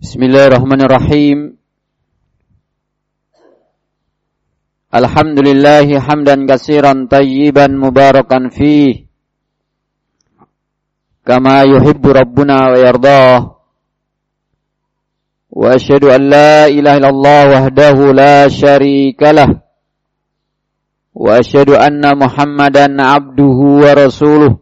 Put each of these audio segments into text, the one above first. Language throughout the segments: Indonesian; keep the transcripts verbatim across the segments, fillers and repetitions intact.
Bismillahirrahmanirrahim. Alhamdulillahi hamdan katsiran tayyiban mubarakan fih kama yuhibbu rabbuna wa yardah. Wa asyhadu an la ilaha illallah wahdahu la syarika lah. Wa asyhadu anna Muhammadan abduhu wa rasuluh.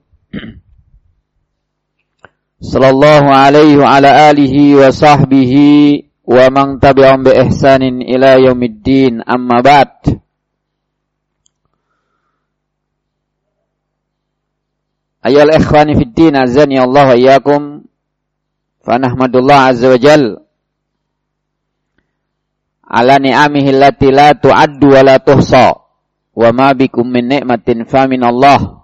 Sallallahu alaihi wa ala alihi wa sahbihi wa man tabi'ahum bi ihsanin ila yaumiddin, amma ba'd. Ayyuhal ikhwani fid din, azani Allah wa iyyakum. Fa nahmadullah azza wa jalla ala ni'amihi allati la tu'addu wa la tuhsa, wa ma bikum min ni'matin fa min Allah.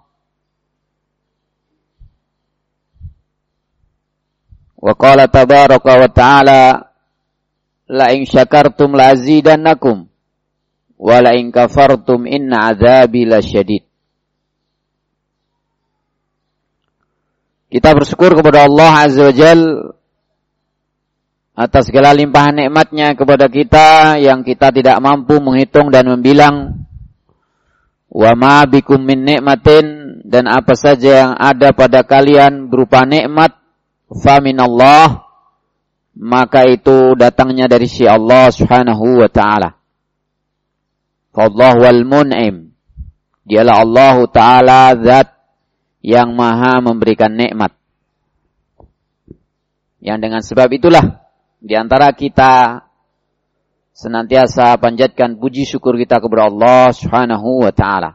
Wa qala tabaraka wa ta'ala la in syakartum la azidannakum wa la in kafartum inna adzabi lasyadid. Kita bersyukur kepada Allah Azza wa Jalla atas segala limpahan nikmatnya kepada kita yang kita tidak mampu menghitung dan membilang. Wa ma bikum min nikmatin, dan apa saja yang ada pada kalian berupa nikmat, fa minallah, maka itu datangnya dari si Allah Subhanahu wa ta'ala. Fallahu wal mun'im, dialah Allah Ta'ala zat yang maha memberikan nikmat. Yang dengan sebab itulah di antara kita senantiasa panjatkan puji syukur kita kepada Allah Subhanahu wa ta'ala.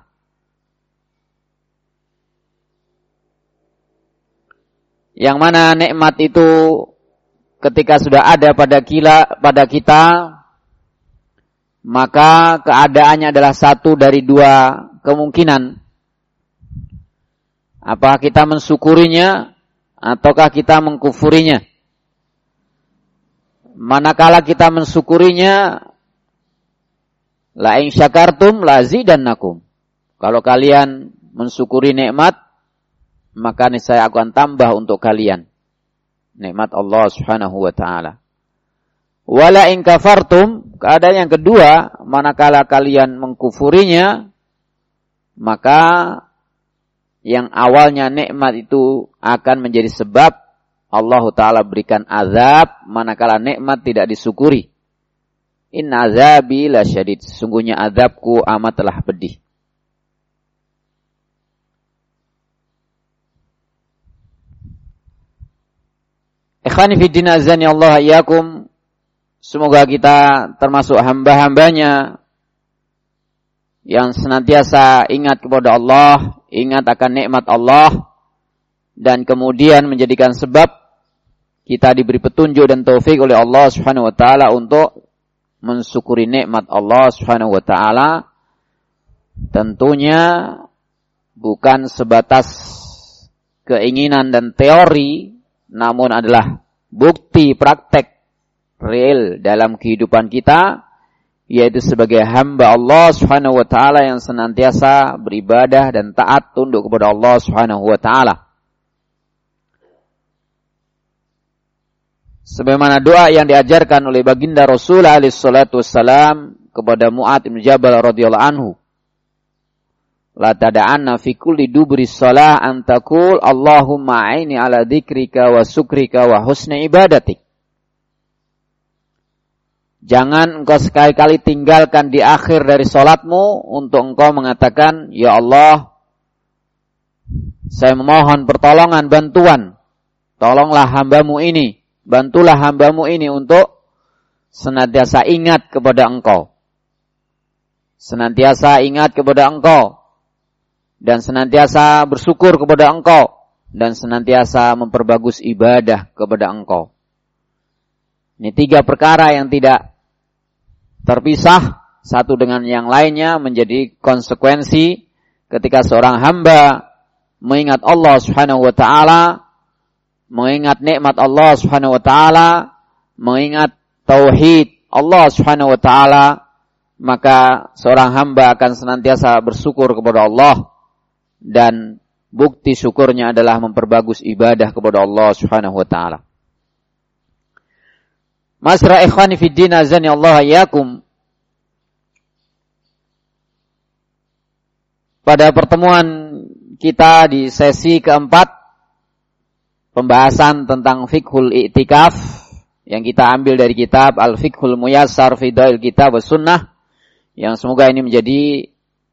Yang mana nikmat itu ketika sudah ada pada kita, pada kita, maka keadaannya adalah satu dari dua kemungkinan. Apakah kita mensyukurinya ataukah kita mengkufurinya? Manakala kita mensyukurinya, la in syakartum la azidannakum. Kalau kalian mensyukuri nikmat, maka niscaya aku akan tambah untuk kalian nikmat Allah Subhanahu wa ta'ala. Wala in kafartum, keadaan yang kedua, manakala kalian mengkufurinya, maka yang awalnya nikmat itu akan menjadi sebab Allah Ta'ala berikan azab manakala nikmat tidak disyukuri. Inna azabi lasyadid, sesungguhnya azabku amatlah pedih. Ikhwani fiddin, azani Allah iyyakum. Semoga kita termasuk hamba-hambanya yang senantiasa ingat kepada Allah, ingat akan nikmat Allah, dan kemudian menjadikan sebab kita diberi petunjuk dan taufik oleh Allah Subhanahu wa ta'ala untuk mensyukuri nikmat Allah Subhanahu wa ta'ala. Tentunya bukan sebatas keinginan dan teori, namun adalah bukti praktek real dalam kehidupan kita, yaitu sebagai hamba Allah Subhanahu wa ta'ala yang senantiasa beribadah dan taat tunduk kepada Allah Subhanahu wa ta'ala. Sebagaimana doa yang diajarkan oleh baginda Rasul alaihi salatu wassalam kepada Mu'adz bin Jabal radhiyallahu anhu. La tada'anna fi kulli dubri shalah an taqul Allahumma a'inni ala dzikrika wa syukrika wa husni ibadatik. Jangan engkau sekali-kali tinggalkan di akhir dari salatmu untuk engkau mengatakan, ya Allah, saya memohon pertolongan, bantuan. Tolonglah hambamu ini, bantulah hambamu ini untuk senantiasa ingat kepada engkau. Senantiasa ingat kepada engkau. Dan senantiasa bersyukur kepada engkau. Dan senantiasa memperbagus ibadah kepada engkau. Ini tiga perkara yang tidak terpisah satu dengan yang lainnya, menjadi konsekuensi ketika seorang hamba mengingat Allah Subhanahu wa ta'ala, mengingat nikmat Allah Subhanahu wa ta'ala, mengingat tauhid Allah Subhanahu wa ta'ala, maka seorang hamba akan senantiasa bersyukur kepada Allah, dan bukti syukurnya adalah memperbagus ibadah kepada Allah Subhanahu wa ta'ala. Masra ikhwani fid din azani Allah iyyakum. Pada pertemuan kita di sesi keempat pembahasan tentang fiqhul i'tikaf yang kita ambil dari kitab Al-Fiqhul Muyassar fi Dhail Kitab was Sunnah, yang semoga ini menjadi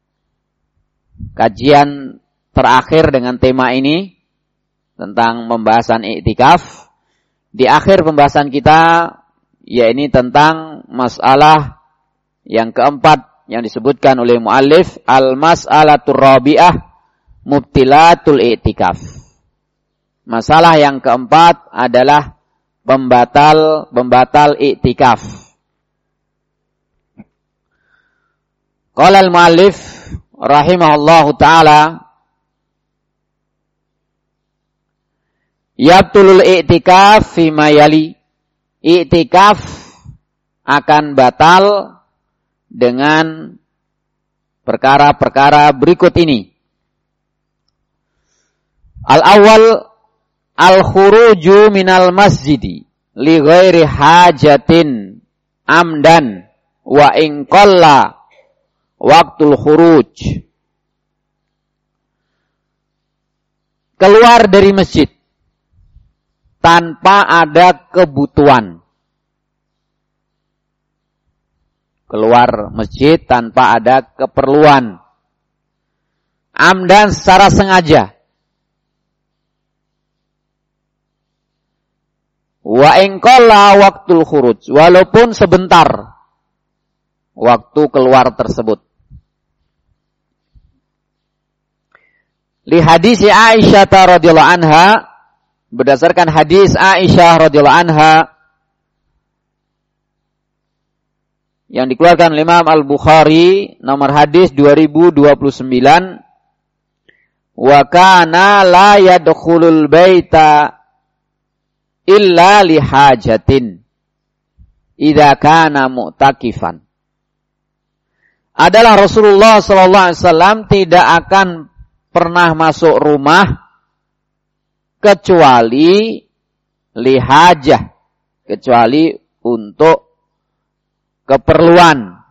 kajian terakhir dengan tema ini tentang pembahasan i'tikaf. Di akhir pembahasan kita yaitu tentang masalah yang keempat yang disebutkan oleh muallif, al-mas'alatur rabi'ah mubtilatul i'tikaf. Masalah yang keempat adalah pembatal pembatal i'tikaf. Qala al-muallif rahimahullahu taala, yabtulul i'tikaf fi ma yali. I'tikaf akan batal dengan perkara-perkara berikut ini. Al-awwal al-khuruju minal masjidi li ghairi hajatin amdan wa in qalla waqtul khuruj. Keluar dari masjid tanpa ada kebutuhan. Keluar masjid tanpa ada keperluan. Amdan secara sengaja. Wa in qalla waqtul khuruj, walaupun sebentar waktu keluar tersebut. Li hadis Aisyah radhiyallahu anha, berdasarkan hadis Aisyah radhiyallahu anha yang dikeluarkan oleh Imam Al-Bukhari nomor hadis dua ribu dua puluh sembilan, wa kana la yadkhulul baita illa li hajatin idza kana mu'takifan. Adalah Rasulullah sallallahu alaihi wasallam tidak akan pernah masuk rumah kecuali li hajah, kecuali untuk keperluan.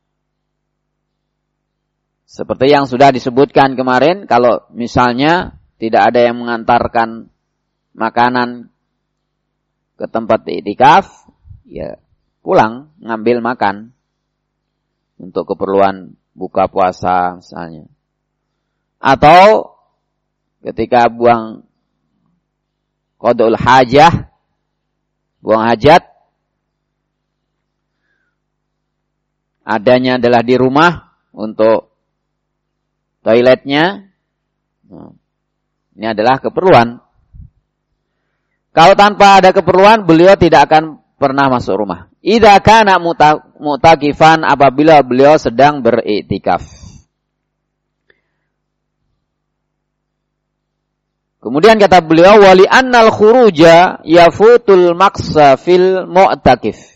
Seperti yang sudah disebutkan kemarin, kalau misalnya tidak ada yang mengantarkan makanan ke tempat i'tikaf, ya pulang ngambil makan untuk keperluan buka puasa misalnya. Atau ketika buang qadul hajah, buang hajat, adanya adalah di rumah untuk toiletnya. Ini adalah keperluan. Kalau tanpa ada keperluan, beliau tidak akan pernah masuk rumah. Idza kana mu'takifan, apabila beliau sedang beriktikaf. Kemudian kata beliau, wali annal khuruja yafutul maqsa fil mu'takif.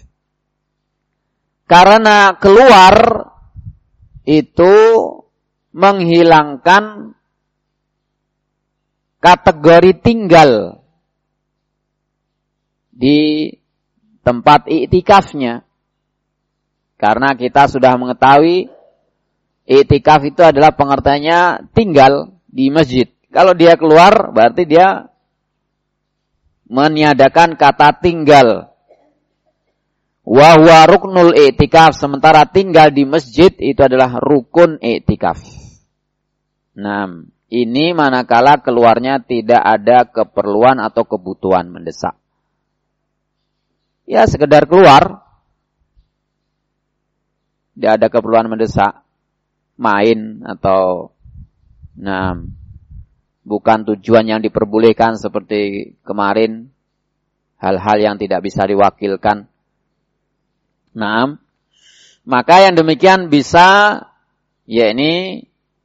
Karena keluar itu menghilangkan kategori tinggal di tempat i'tikafnya. Karena kita sudah mengetahui i'tikaf itu adalah pengertiannya tinggal di masjid. Kalau dia keluar berarti dia meniadakan kata tinggal. Wa huwa ruknul i'tikaf, sementara tinggal di masjid itu adalah rukun i'tikaf. Nah, ini manakala keluarnya tidak ada keperluan atau kebutuhan mendesak. Ya sekedar keluar, tidak ada keperluan mendesak, main atau nah bukan tujuan yang diperbolehkan seperti kemarin, hal-hal yang tidak bisa diwakilkan. Nah, maka yang demikian bisa yakni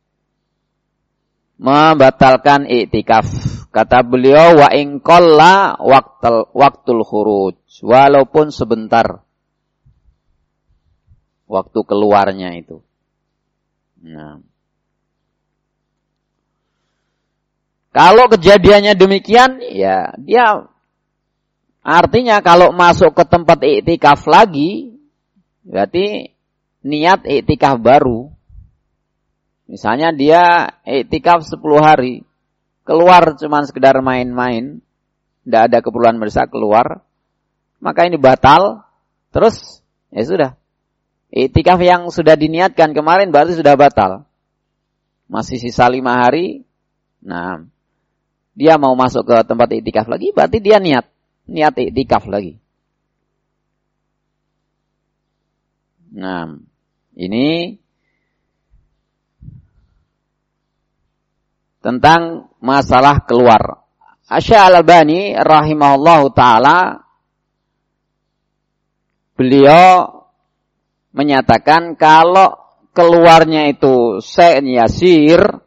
membatalkan i'tikaf. Kata beliau, wa in qalla waqtul waqtul khuruj, walaupun sebentar waktu keluarnya itu. Nah, kalau kejadiannya demikian, ya dia Artinya kalau masuk ke tempat iktikaf lagi, berarti niat iktikaf baru. Misalnya dia iktikaf sepuluh hari, keluar cuma sekedar main-main, tidak ada keperluan mendesak keluar, maka ini batal, terus ya sudah. Iktikaf yang sudah diniatkan kemarin berarti sudah batal. Masih sisa lima hari, nah dia mau masuk ke tempat iktikaf lagi, berarti dia niat. Niat iktikaf lagi. Nah, ini tentang masalah keluar. Asy Al-Albani rahimahullahu taala beliau menyatakan kalau keluarnya itu syai'un yasir,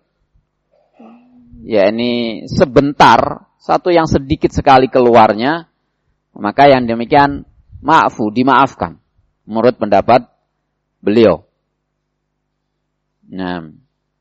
yakni sebentar, satu yang sedikit sekali keluarnya, maka yang demikian ma'fu, dimaafkan menurut pendapat beliau. Nah,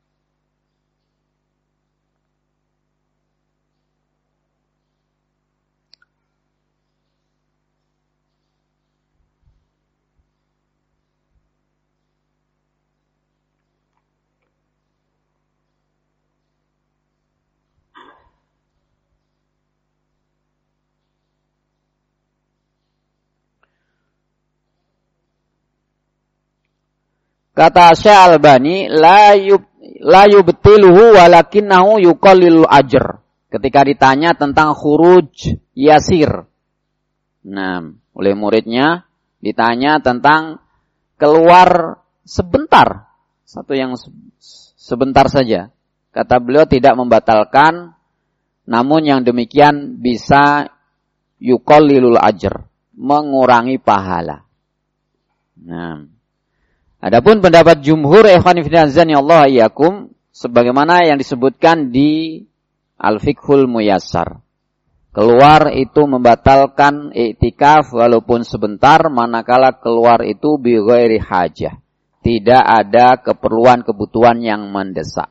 kata Syekh Al-Albani, la yub la yubtiluhu walakinnahu yuqallilul ajr. Ketika ditanya tentang khuruj yasir. Nah, oleh muridnya ditanya tentang keluar sebentar, satu yang sebentar saja. Kata beliau tidak membatalkan, namun yang demikian bisa yuqallilul ajr, mengurangi pahala. Nah, adapun pendapat jumhur ikhwan fillah Allah iyyakum sebagaimana yang disebutkan di Al-Fiqhul Muyassar. Keluar itu membatalkan iktikaf walaupun sebentar manakala keluar itu bi ghairi hajah. Tidak ada keperluan kebutuhan yang mendesak.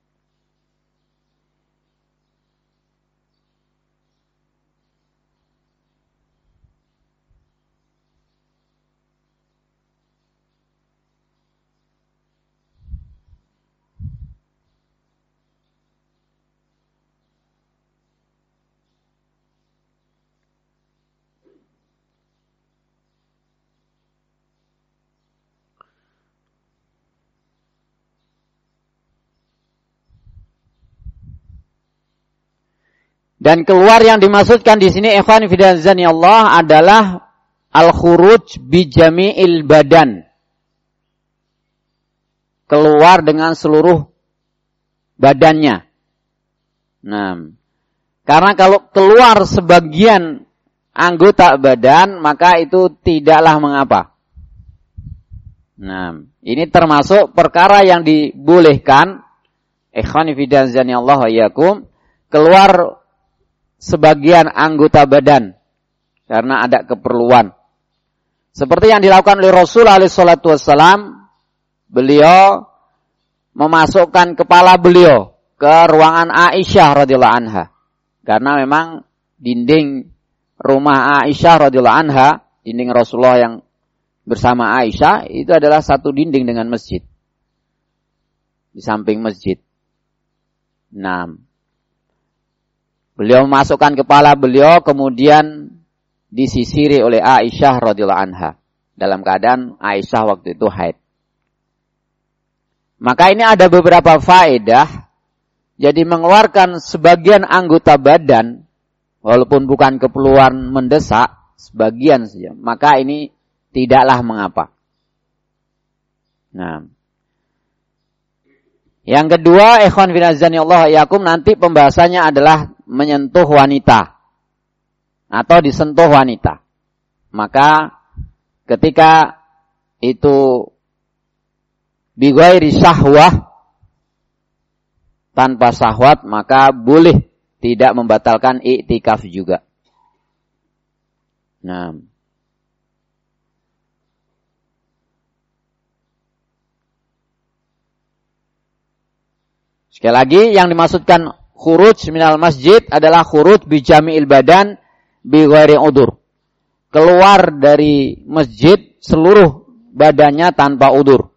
Dan keluar yang dimaksudkan di sini ikhwan fillah Allah adalah al-khuruj bi jami'il badan. Keluar dengan seluruh badannya. Nah, karena kalau keluar sebagian anggota badan maka itu tidaklah mengapa. Nah, ini termasuk perkara yang dibolehkan ikhwan fillah Allah iyyakum, keluar sebagian anggota badan karena ada keperluan. Seperti yang dilakukan oleh Rasul alaihi salatu wassalam, beliau memasukkan kepala beliau ke ruangan Aisyah radhiyallahu anha. Karena memang dinding rumah Aisyah radhiyallahu anha, dinding Rasulullah yang bersama Aisyah itu adalah satu dinding dengan masjid. Di samping masjid. Nah, beliau memasukkan kepala beliau kemudian disisiri oleh Aisyah radhiyallahu anha dalam keadaan Aisyah waktu itu haid. Maka ini ada beberapa faedah. Jadi mengeluarkan sebagian anggota badan walaupun bukan keperluan mendesak, sebagian saja, maka ini tidaklah mengapa. Nah, yang kedua, ikhwan fillah Allah yakum, nanti pembahasannya adalah menyentuh wanita atau disentuh wanita. Maka ketika itu bi ghairi syahwah, tanpa syahwat, maka boleh, tidak membatalkan iktikaf juga. Nah, sekali lagi yang dimaksudkan khuruj minal masjid adalah khuruj bi jami'il badan, bi ghairi udur. Keluar dari masjid seluruh badannya tanpa udur.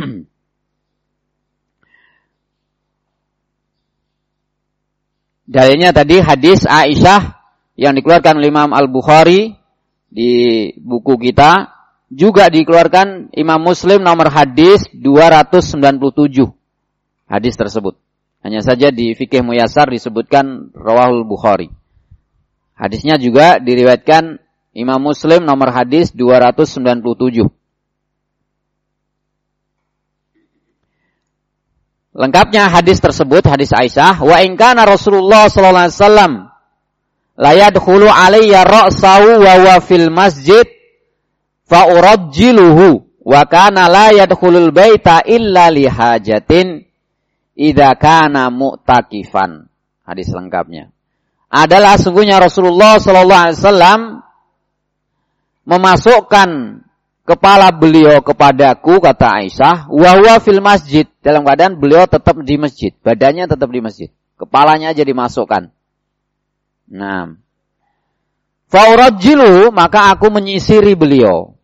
Dalilnya tadi hadis Aisyah yang dikeluarkan oleh Imam Al-Bukhari di buku kita, juga dikeluarkan Imam Muslim nomor hadis dua ratus sembilan puluh tujuh. Hadis tersebut. Hanya saja di Fikih Muyassar disebutkan Rawahul Bukhari. Hadisnya juga diriwayatkan Imam Muslim nomor hadis dua ratus sembilan puluh tujuh. Lengkapnya hadis tersebut, hadis Aisyah, wa in kana Rasulullah sallallahu alaihi wasallam la yadkhulu alayya ra'sahu wa huwa fil masjid fa urajjiluhu wa kana la yadkhulul baita illa li hajatin idza kana mu'takifan. Hadis lengkapnya. Adalah sungguhnya Rasulullah sallallahu alaihi wasallam memasukkan kepala beliau kepadaku, kata Aisyah, wa huwa fil masjid, dalam keadaan beliau tetap di masjid, badannya tetap di masjid, kepalanya aja dimasukkan. Nah, fa urajjilu, maka aku menyisiri beliau.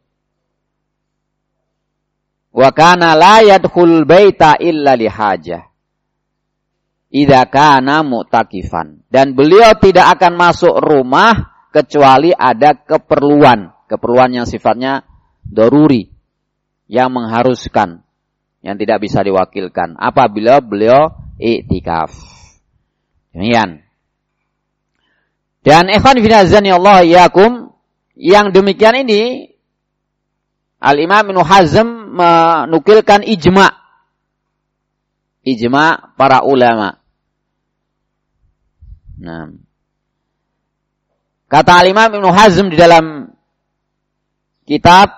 Wa kana la yadkhul baita illa li hajah. Idza kana mu'takifan, dan beliau tidak akan masuk rumah kecuali ada keperluan, keperluan yang sifatnya daruri, yang mengharuskan, yang tidak bisa diwakilkan apabila beliau i'tikaf. Demikian. Dan ikhwan fillah azanillahu iyyakum, yang demikian ini Al-Imam Ibnu Hazm menukilkan ijma' ijma' para ulama. Nah, kata Al-Imam Ibnu Hazm di dalam kitab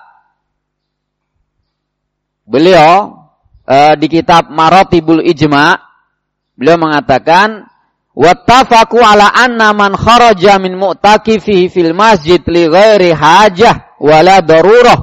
beliau uh, di kitab Maratibul Ijma', beliau mengatakan wattafaqu ala anna man kharaja min mu'takifihi fil masjid li ghairi hajah wala darurah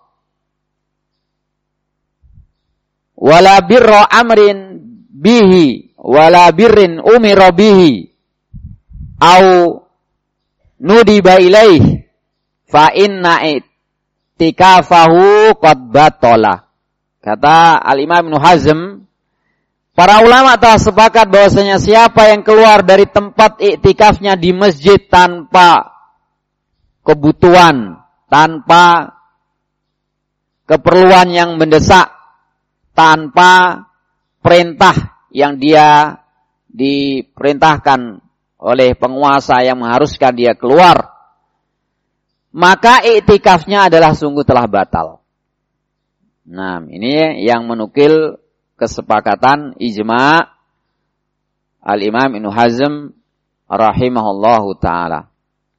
wala birra amrin bihi wala birrin umira bihi au nudiba ilaih fa inna i'tikafahu qad batala. Kata Al-Imam Ibnu Hazm, para ulama telah sepakat bahwasanya siapa yang keluar dari tempat iktikafnya di masjid tanpa kebutuhan, tanpa keperluan yang mendesak, tanpa perintah yang dia diperintahkan oleh penguasa yang mengharuskan dia keluar, maka iktikafnya adalah sungguh telah batal. Nah, ini yang menukil kesepakatan ijma' Al-Imam Ibnu Hazm rahimahullahu ta'ala.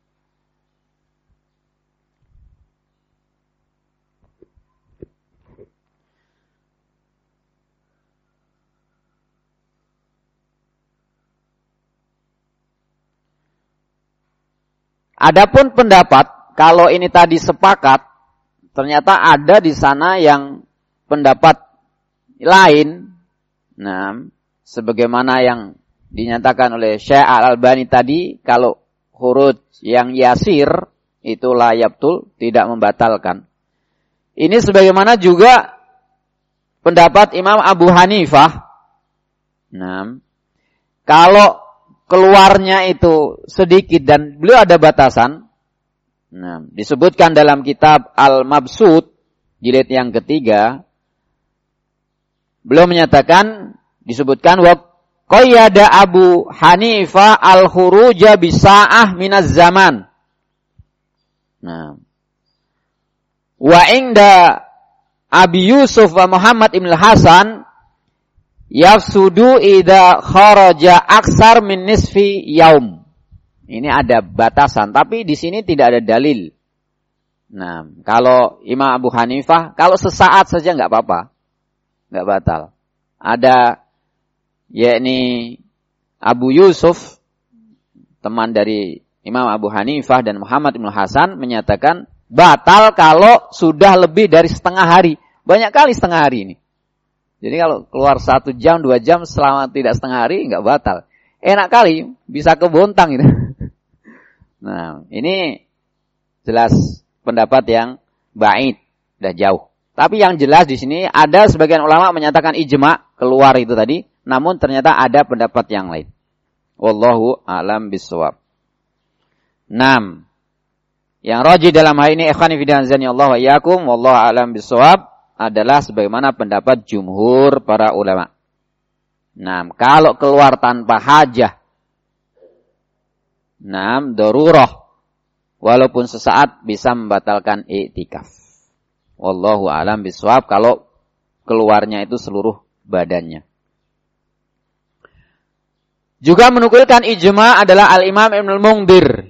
Adapun pendapat, kalau ini tadi sepakat, ternyata ada di sana yang pendapat lain. Nah, sebagaimana yang dinyatakan oleh Syekh Al-Albani tadi, kalau khuruj yang yasir itu la yabtul, tidak membatalkan. Ini sebagaimana juga pendapat Imam Abu Hanifah. Nah, kalau keluarnya itu sedikit dan beliau ada batasan. Nah, disebutkan dalam kitab Al-Mabsut jilid yang ketiga, beliau menyatakan, disebutkan wa qayyada Abu Hanifah al-khuruja bisa'ah minaz zaman. Nah, wa inda Abi Yusuf wa Muhammad ibn Hasan yafsudu idza kharaja aksar min nisfi yaum. Ini ada batasan, tapi di sini tidak ada dalil. Nah, kalau Imam Abu Hanifah, kalau sesaat saja nggak apa-apa, nggak batal. Ada, yakni Abu Yusuf, teman dari Imam Abu Hanifah dan Muhammad ibn Hasan menyatakan batal kalau sudah lebih dari setengah hari. Banyak kali setengah hari ini. Jadi kalau keluar satu jam, dua jam selama tidak setengah hari, nggak batal. Enak kali, bisa ke Bontang gitu. Nah, ini jelas pendapat yang ba'id, dah jauh. Tapi yang jelas di sini ada sebagian ulama menyatakan ijma keluar itu tadi, namun ternyata ada pendapat yang lain. Wallahu a'lam bishawab. enam. Yang rajih dalam hal ini ikhwani fillah Allah wa iyyakum wallahu a'lam bishawab adalah sebagaimana pendapat jumhur para ulama. Nah, kalau keluar tanpa hajah, nah, darurah, walaupun sesaat bisa membatalkan i'tikaf. Wallahu a'lam bishawab kalau keluarnya itu seluruh badannya. Juga menukilkan ijma adalah Al-Imam Ibnul Mundhir.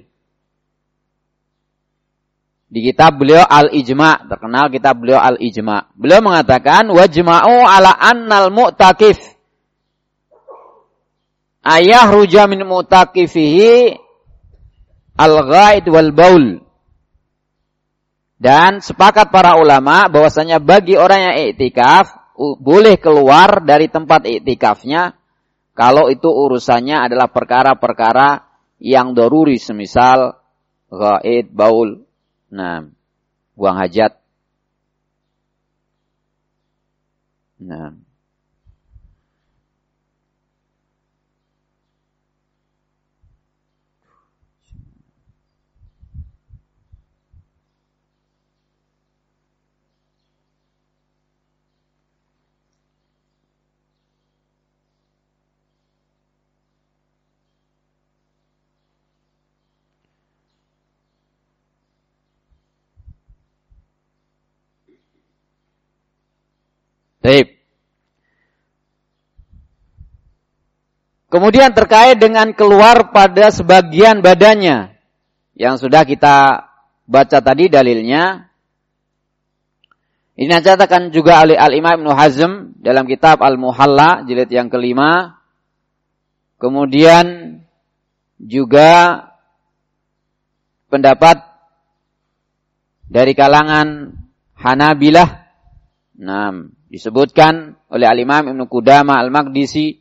Di kitab beliau Al-Ijma, terkenal kitab beliau Al-Ijma. Beliau mengatakan wajma'u ala annal mu'takif ayah ruja min mu'takifihi al-ghaid wal baul. Dan sepakat para ulama bahwasanya bagi orang yang i'tikaf boleh keluar dari tempat i'tikafnya kalau itu urusannya adalah perkara-perkara yang daruri, semisal ghaid, baul, nah, buang hajat. Nah. Baik. Kemudian terkait dengan keluar pada sebagian badannya yang sudah kita baca tadi dalilnya. Ini dicatatkan juga oleh Al-Imam Ibnu Hazm dalam kitab Al-Muhalla jilid yang kelima. Kemudian juga pendapat dari kalangan Hanabilah. Nah, disebutkan oleh Al-Imam Ibnu Qudamah Al-Maqdisi,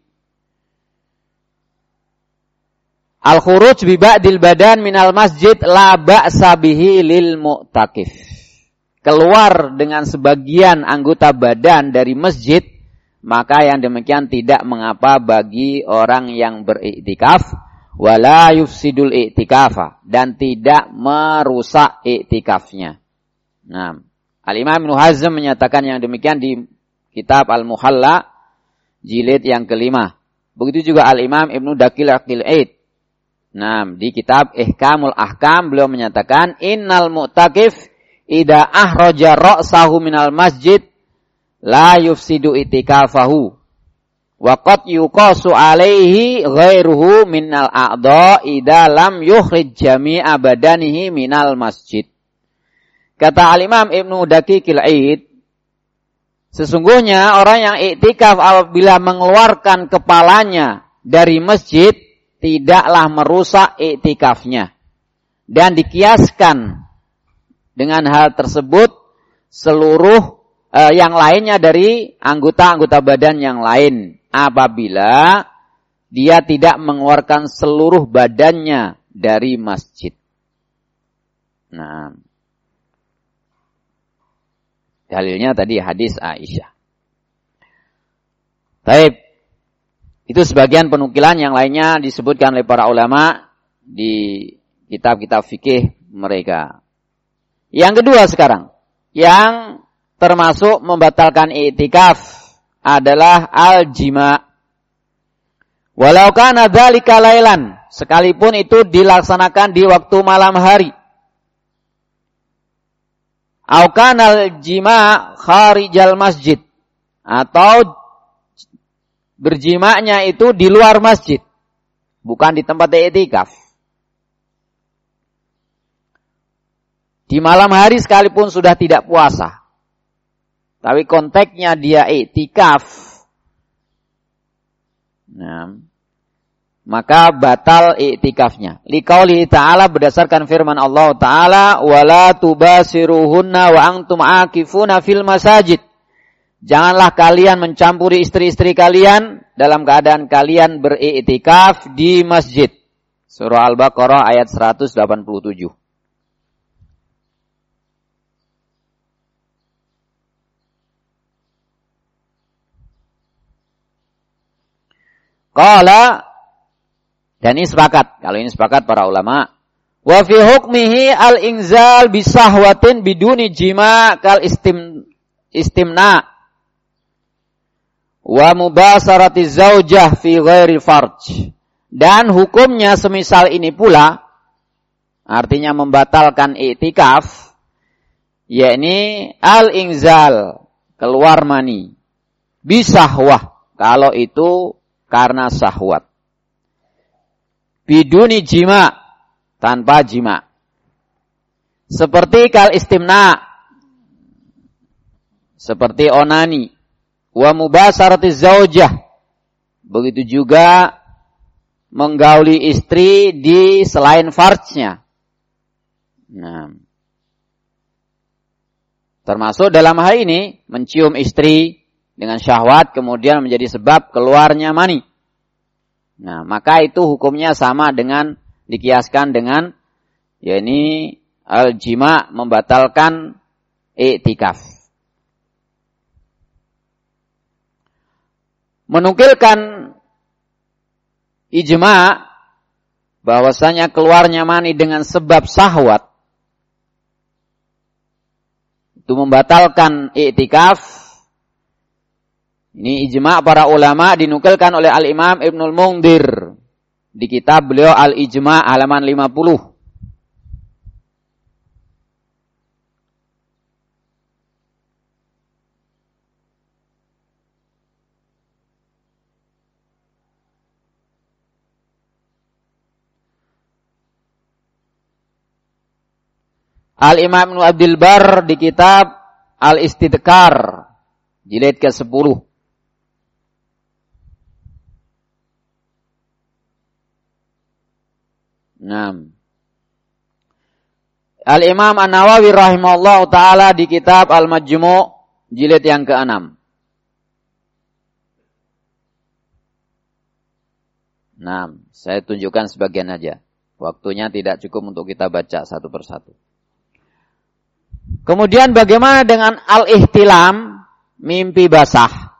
Al-khuruj bi ba'dil badan minal masjid la ba'sa bihi lil mu'takif. Keluar dengan sebagian anggota badan dari masjid, maka yang demikian tidak mengapa bagi orang yang beriktikaf, wala yufsidul iktikafa, dan tidak merusak iktikafnya. Nah, Al-Imam Ibnu Hazm menyatakan yang demikian di kitab Al-Muhalla jilid yang kelima. Begitu juga Al-Imam Ibnu Daqil Al-Aid. Nah, di kitab Ihkamul Ahkam beliau menyatakan innal mu'takif idza ahraja ra'sahu minal masjid la yufsidu itikafahu wa qad yuqasu alaihi ghairuhu minal a'dha idza lam yukhrij jami'a badanihi minal masjid. Kata Al-Imam Ibnu Daqiqil Aid, sesungguhnya orang yang iktikaf apabila mengeluarkan kepalanya dari masjid tidaklah merusak iktikafnya. Dan dikiaskan dengan hal tersebut seluruh eh, yang lainnya dari anggota-anggota badan yang lain apabila dia tidak mengeluarkan seluruh badannya dari masjid. Nah, dalilnya tadi hadis Aisyah. Taib. Itu sebagian penukilan, yang lainnya disebutkan oleh para ulama di kitab-kitab fikih mereka. Yang kedua sekarang, yang termasuk membatalkan i'tikaf adalah al-jima'. Walau kana dzalika lailan, sekalipun itu dilaksanakan di waktu malam hari. Au kanal jima' kharijal masjid, atau berjimaknya itu di luar masjid, bukan di tempat i'tikaf. Di malam hari sekalipun sudah tidak puasa, tapi konteksnya dia i'tikaf, nah, maka batal i'tikafnya. Liqauli ta'ala, berdasarkan firman Allah Ta'ala, wala tubasiruhunna wa antum akifuna fil masajid. Janganlah kalian mencampuri istri-istri kalian dalam keadaan kalian beriktikaf di masjid. Surah Al-Baqarah ayat seratus delapan puluh tujuh. Qala, dan ini sepakat, kalau ini sepakat para ulama, wa fi hukmihi al-inzal bisahwatin biduni jima kal istim istimna wa mubasarati zaujah fi ghairi farj. Dan hukumnya semisal ini pula, artinya membatalkan i'tikaf, yakni al-inzal, keluar mani, bisahwah, kalau itu karena syahwat. Biduni jima, tanpa jima. Seperti kal istimna, seperti onani. Wa mubasarati zaujah, begitu juga menggauli istri di selain farjnya. Nah, termasuk dalam hal ini mencium istri dengan syahwat kemudian menjadi sebab keluarnya mani. Nah, maka itu hukumnya sama dengan dikiaskan dengan yakni al-jima, membatalkan i'tikaf. Menukilkan ijma bahwasanya keluarnya mani dengan sebab syahwat itu membatalkan i'tikaf. Ini ijma' para ulama dinukilkan oleh Al-Imam Ibnul Mundhir di kitab beliau Al-Ijma' halaman lima puluh. Al-Imam Ibnu Abdul Barr di kitab Al-Istidkar jilid ke sepuluh. Nah, Al-Imam An-Nawawi rahimahullah ta'ala di kitab Al-Majmu' jilid yang keenam. Nah, saya tunjukkan sebagian aja. Waktunya tidak cukup untuk kita baca satu persatu. Kemudian bagaimana dengan al-ihtilam, mimpi basah?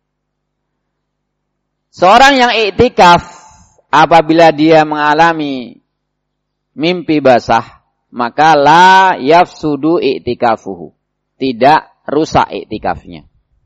Seorang yang iktikaf apabila dia mengalami mimpi basah, maka la yafsudu i'tikafuhu, tidak rusak i'tikafnya.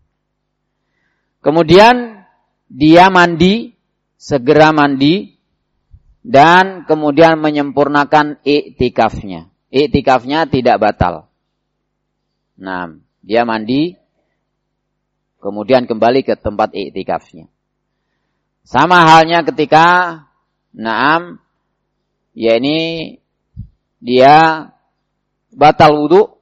Kemudian dia mandi, segera mandi, dan kemudian menyempurnakan i'tikafnya. I'tikafnya tidak batal. Nah, dia mandi, kemudian kembali ke tempat i'tikafnya. Sama halnya ketika, naam, yakni dia batal wudu,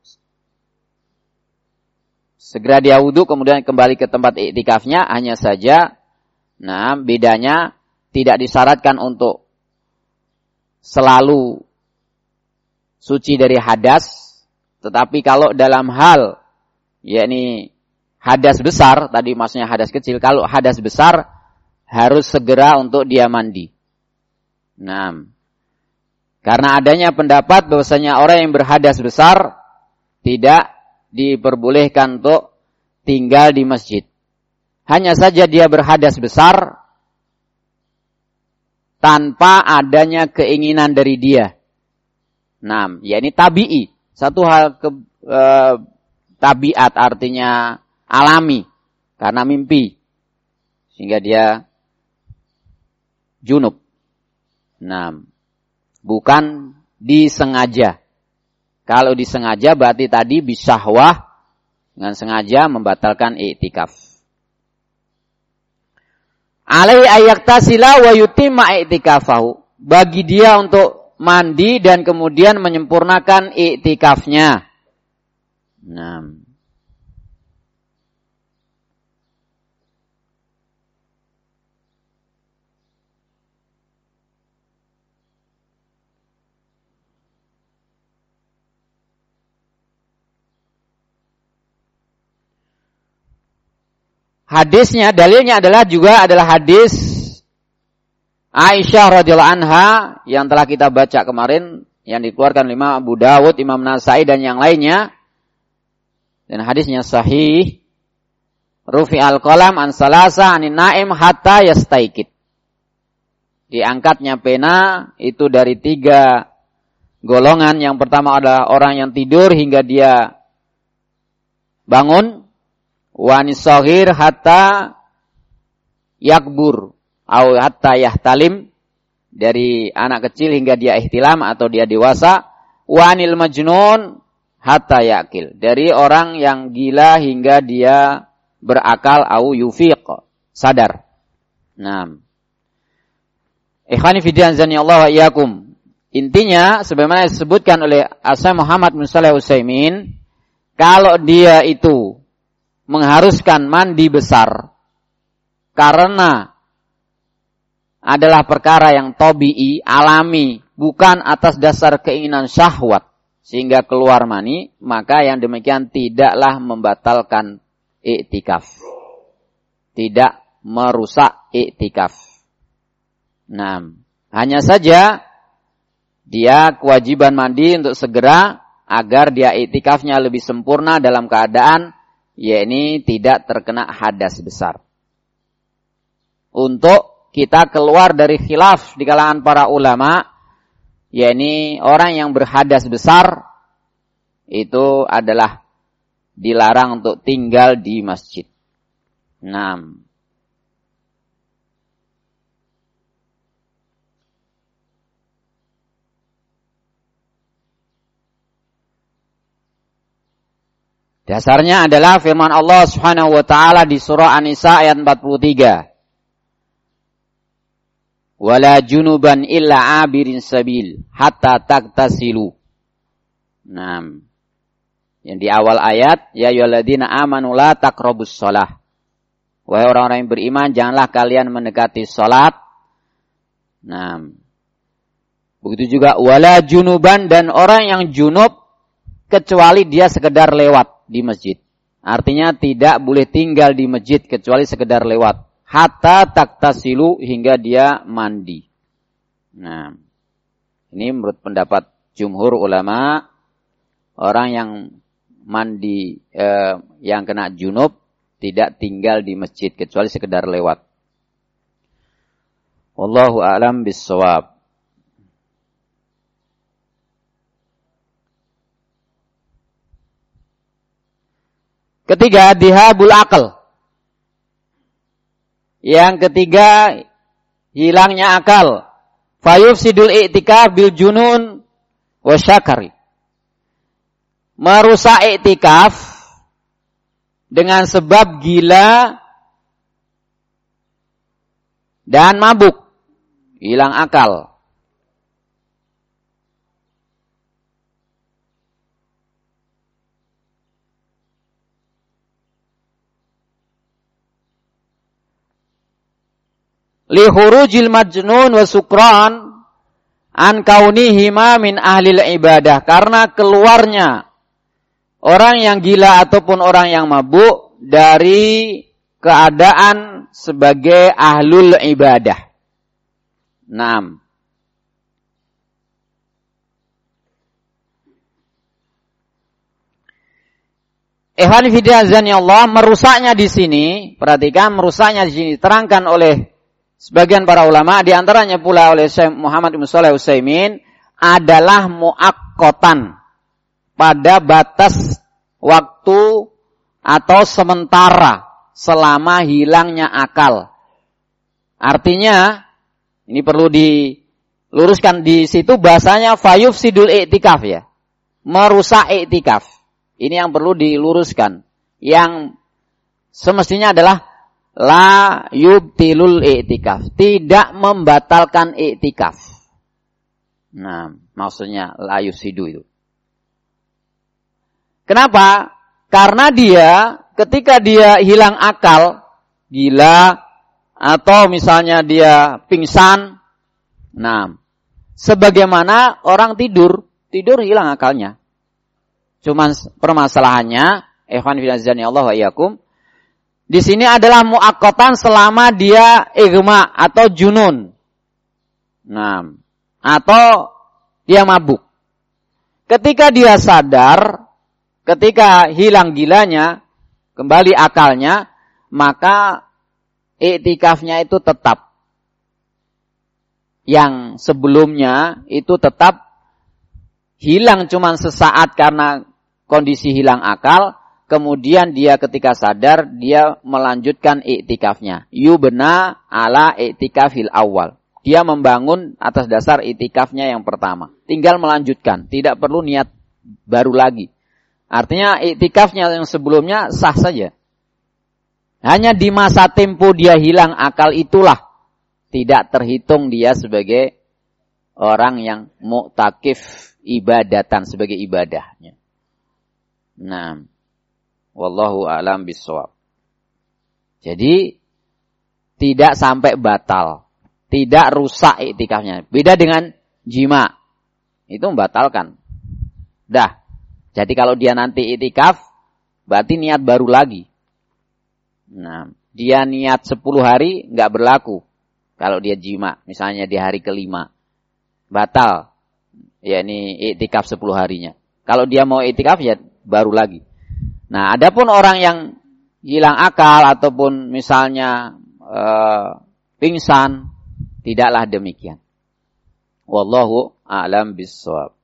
segera dia wudu kemudian kembali ke tempat iktikafnya, hanya saja, nah bedanya tidak disyaratkan untuk selalu suci dari hadas, tetapi kalau dalam hal yakni hadas besar, tadi maksudnya hadas kecil, kalau hadas besar harus segera untuk dia mandi. Nah, karena adanya pendapat bahwasanya orang yang berhadas besar tidak diperbolehkan untuk tinggal di masjid. Hanya saja dia berhadas besar tanpa adanya keinginan dari dia. Nah, yakni tabi'i, satu hal ke, e, tabiat artinya alami karena mimpi sehingga dia junub. Nah, bukan disengaja. Kalau disengaja berarti tadi bisahwah, dengan sengaja membatalkan i'tikaf. Alaihi ayyaktasila wa yutimma i'tikafahu. Bagi dia untuk mandi dan kemudian menyempurnakan i'tikafnya. Nah, hadisnya, dalilnya adalah juga adalah hadis Aisyah radhiyallahu anha yang telah kita baca kemarin, yang dikeluarkan oleh Imam Abu Dawud, Imam Nasai dan yang lainnya, dan hadisnya sahih. Rufi al-qalam an salasa anin naim hatta yastaikid. Diangkatnya pena itu dari tiga golongan. Yang pertama adalah orang yang tidur hingga dia bangun. Wanis sohir hatta yakbur. Au hatta yahtalim. Dari anak kecil hingga dia ihtilam atau dia dewasa. Wanil majnun hatta yakil. Dari orang yang gila hingga dia berakal au yufiq, sadar. Nah, ikhwani fiddin azani Allah wa iyyakum. Intinya sebagaimana disebutkan oleh Asy-Syaikh Muhammad bin Shalih Al-Utsaimin, kalau dia itu mengharuskan mandi besar karena adalah perkara yang tabii, alami, bukan atas dasar keinginan syahwat sehingga keluar mani, maka yang demikian tidaklah membatalkan iktikaf. Tidak merusak iktikaf. Nah, hanya saja dia kewajiban mandi untuk segera agar dia iktikafnya lebih sempurna dalam keadaan yakni tidak terkena hadas besar. Untuk kita keluar dari khilaf di kalangan para ulama, yakni orang yang berhadas besar itu adalah dilarang untuk tinggal di masjid. enam. Dasarnya adalah firman Allah Subhanahu wa taala di surah An-Nisa ayat empat puluh tiga. Wala junuban illa abirin sabil hatta tagtasilu. enam. Yang di awal ayat, ya ayyuhalladzina amanu la taqrabus shalah. Wahai orang-orang yang beriman, janganlah kalian mendekati salat. Nah, begitu juga wala junuban, dan orang yang junub kecuali dia sekedar lewat di masjid. Artinya tidak boleh tinggal di masjid kecuali sekedar lewat. Hatta taktasilu, hingga dia mandi. Nah, ini menurut pendapat jumhur ulama, orang yang mandi eh, yang kena junub tidak tinggal di masjid kecuali sekedar lewat. Wallahu a'lam bis-shawab. Ketiga, dihabul akal. Yang ketiga, hilangnya akal. Fayufsidul i'tikaf bil junun wa syakari. Merusak iktikaf dengan sebab gila dan mabuk, hilang akal. Li khurujil majnun wa sukran an kaunihima min ahlil ibadah, karena keluarnya orang yang gila ataupun orang yang mabuk dari keadaan sebagai ahlul ibadah. Naam. Ikhwan fillah azani Allah, merusaknya di sini, perhatikan merusaknya di sini terangkan oleh sebagian para ulama, di antaranya pula oleh Syekh Muhammad bin Shalih Al-Utsaimin, adalah muaqqatan, pada batas waktu atau sementara selama hilangnya akal. Artinya, ini perlu diluruskan di situ bahasanya fayufsidul i'tikaf ya. Merusak i'tikaf. Ini yang perlu diluruskan. Yang semestinya adalah la yubtilul i'tikaf. Tidak membatalkan i'tikaf. Nah, maksudnya la yufsidu itu. Kenapa? Karena dia ketika dia hilang akal, gila, atau misalnya dia pingsan, nah, sebagaimana orang tidur, tidur hilang akalnya. Cuman permasalahannya, ikhwan fillah azani Allah wa iyyakum, di sini adalah muaqqatan selama dia igma atau junun. Nah, atau dia mabuk. Ketika dia sadar, ketika hilang gilanya, kembali akalnya, maka iktikafnya itu tetap. Yang sebelumnya itu tetap hilang cuman sesaat karena kondisi hilang akal, kemudian dia ketika sadar, dia melanjutkan iktikafnya. Yubna ala iktikafil awal. Dia membangun atas dasar iktikafnya yang pertama. Tinggal melanjutkan, tidak perlu niat baru lagi. Artinya iktikafnya yang sebelumnya sah saja. Hanya di masa tempo dia hilang akal itulah tidak terhitung dia sebagai orang yang mu'takif ibadatan, sebagai ibadahnya. Nah, wallahu a'lam bishawab. Jadi tidak sampai batal, tidak rusak iktikafnya. Beda dengan jima, itu membatalkan. Dah. Jadi kalau dia nanti iktikaf, berarti niat baru lagi. Nah, dia niat sepuluh hari nggak berlaku. Kalau dia jima, misalnya di hari kelima, batal. Ya ini iktikaf sepuluh harinya. Kalau dia mau iktikaf ya baru lagi. Nah, adapun orang yang hilang akal ataupun misalnya uh, pingsan, tidaklah demikian. Wallahu a'lam bishawab.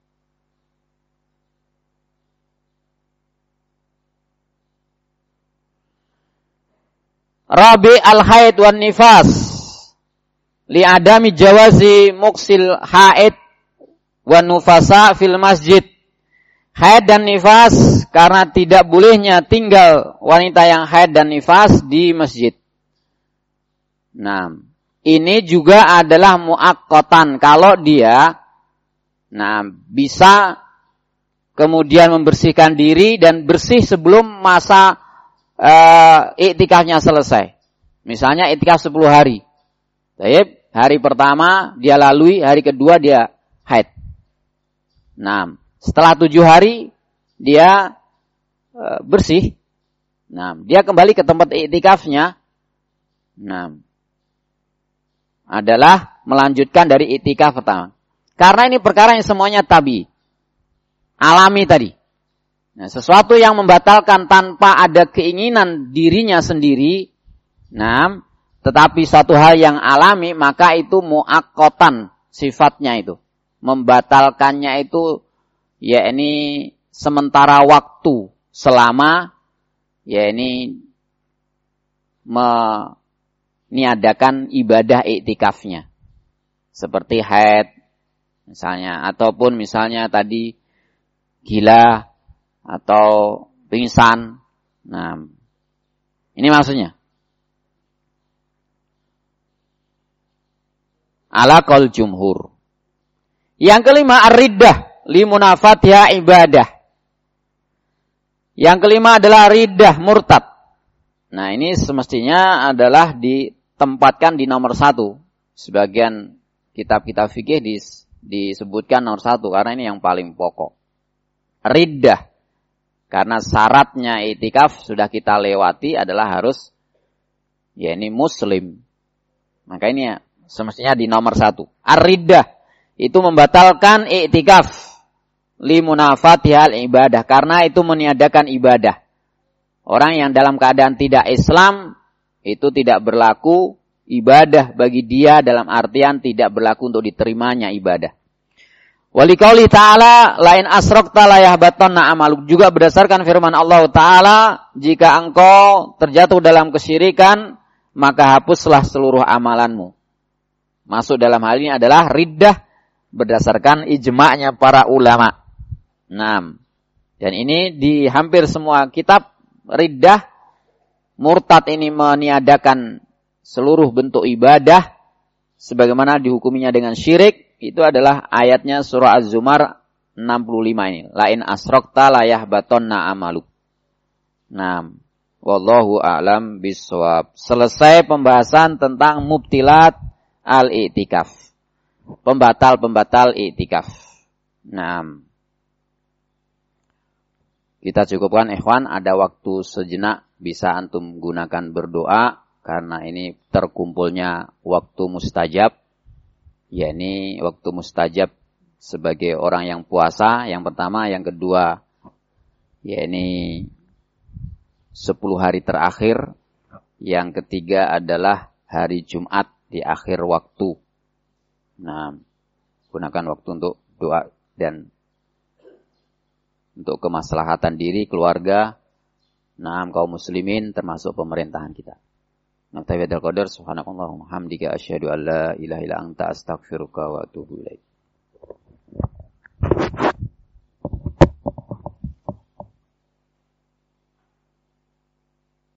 Rabi al-haid wan nifas li adami jawazi muksil haid wan nufasa fil masjid. Haid dan nifas karena tidak bolehnya tinggal wanita yang haid dan nifas di masjid. Nah, ini juga adalah muaqqatan kalau dia nah bisa kemudian membersihkan diri dan bersih sebelum masa uh, iktikafnya selesai. Misalnya iktikaf sepuluh hari. Baik, hari pertama dia lalui, hari kedua dia haid. Nah, setelah tujuh hari dia uh, bersih. Nah, dia kembali ke tempat iktikafnya. Nah, adalah melanjutkan dari iktikaf pertama. Karena ini perkara yang semuanya tabi, alami tadi. Nah, sesuatu yang membatalkan tanpa ada keinginan dirinya sendiri, nah, tetapi satu hal yang alami, maka itu muaqqatan sifatnya itu. Membatalkannya itu ya ini sementara waktu selama ya ini meniadakan ibadah iktikafnya. Seperti haid misalnya, ataupun misalnya tadi gila atau pingsan. Nah, ini maksudnya. Ala qaul jumhur. Yang kelima ar-riddah li munafatiha ibadah. Yang kelima adalah riddah murtad. Nah, ini semestinya adalah ditempatkan di nomor satu. Sebagian kitab-kitab fikih disebutkan nomor satu karena ini yang paling pokok. Riddah. Karena syaratnya iktikaf sudah kita lewati adalah harus ya ini muslim. Maka ini ya, semestinya di nomor satu. Ar-riddah itu membatalkan iktikaf li munafatihal ibadah karena itu meniadakan ibadah. Orang yang dalam keadaan tidak Islam itu tidak berlaku ibadah bagi dia dalam artian tidak berlaku untuk diterimanya ibadah. Walikauli ta'ala lain asrokta la yahbatanna amaluk, juga berdasarkan firman Allah Ta'ala, jika engkau terjatuh dalam kesyirikan maka hapuslah seluruh amalanmu. Masuk dalam hal ini adalah riddah berdasarkan ijma'nya para ulama. Nah, dan ini di hampir semua kitab riddah murtad ini meniadakan seluruh bentuk ibadah sebagaimana dihukuminya dengan syirik. Itu adalah ayatnya surah Az-Zumar enam puluh lima ini. Lain asrokta la yahbatanna amaluk. Nah, wallahu a'lam bishawab. Selesai pembahasan tentang mubtilat al-i'tikaf. Pembatal-pembatal i'tikaf. Nah, kita cukupkan ikhwan, ada waktu sejenak bisa antum gunakan berdoa karena ini terkumpulnya waktu mustajab. yakni waktu mustajab sebagai orang yang puasa, yang pertama, yang kedua, yakni sepuluh hari terakhir, yang ketiga adalah hari Jumat di akhir waktu. Nah, gunakan waktu untuk doa dan untuk kemaslahatan diri, keluarga, nah, kaum muslimin termasuk pemerintahan kita. Naktabi hadzal qadar, subhanakallahumma hamdika asyhadu an la ilaha illa anta astaghfiruka wa atubu ilaik.